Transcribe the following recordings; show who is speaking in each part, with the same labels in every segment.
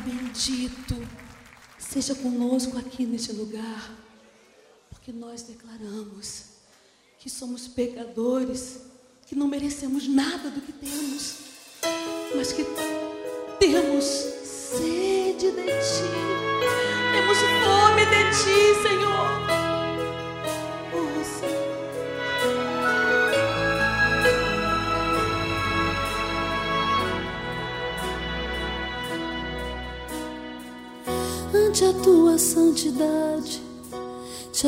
Speaker 1: bendito seja conosco aqui neste lugar, porque nós declaramos que somos pecadores, que não merecemos nada do que temos, mas que temos sede de Ti, temos fome de Ti, Senhor. Oh, Senhor.
Speaker 2: Ante a Tua santidade Te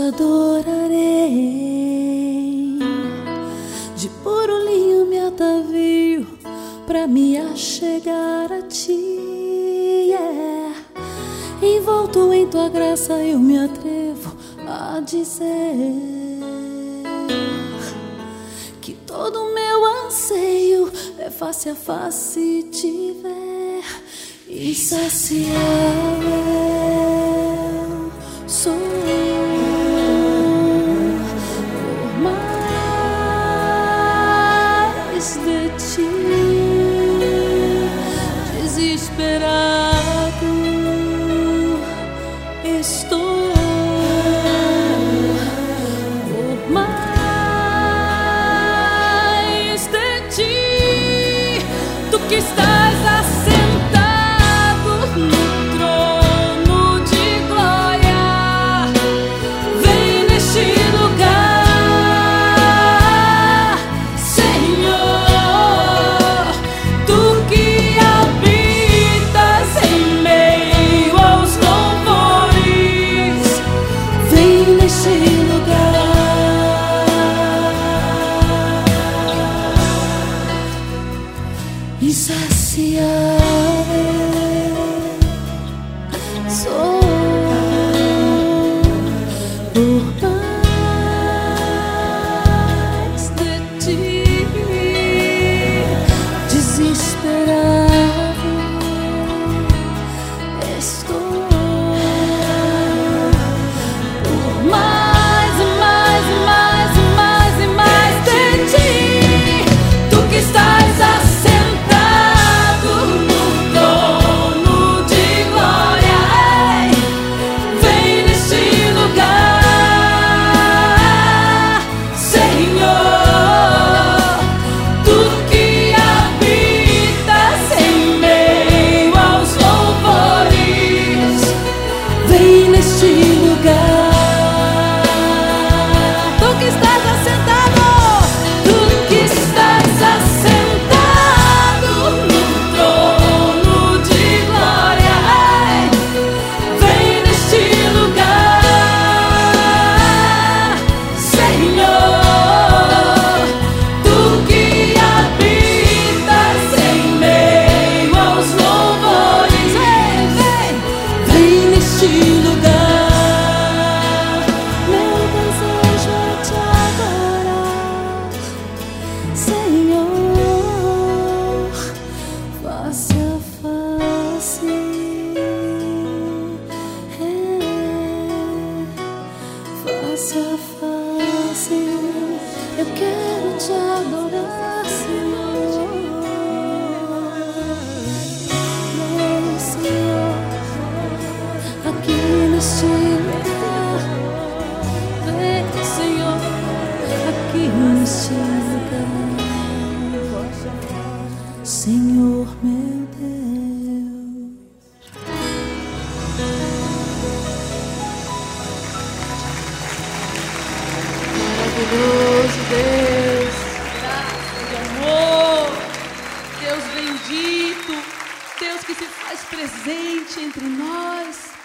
Speaker 2: adorarei, de puro linho me atavio pra me achegar a Ti, Envolto em Tua graça eu me atrevo a dizer que todo o meu anseio é face a face Te ver. Insaciável sou por mais de Ti, desesperado estou por mais de Ti. Tu que estás assentado no trono de glória, vem neste lugar, Senhor. Tu que habitas em meio aos louvores, vem neste lugar. Insaciável sou por mais de Ti, desesperado estou por mais e mais e mais e mais e mais de Ti. Tu que estás assentado no trono de glória, vem neste lugar, Senhor. Tu que habitas em meio aos louvores, vem neste lugar. Tu que estás assentado, Tu que estás assentado no trono de glória, vem neste lugar, Senhor. Tu que habitas em meio aos louvores, vem neste lugar. Meu desejo é Te adorar, Senhor, face a face, face a face. Eu quero Te adorar, Senhor, meu Senhor, aqui neste lugar. Vem, Senhor, aqui neste lugar, Senhor meu Deus.
Speaker 1: Maravilhoso Deus, graça e amor, Deus bendito, Deus que se faz presente entre nós.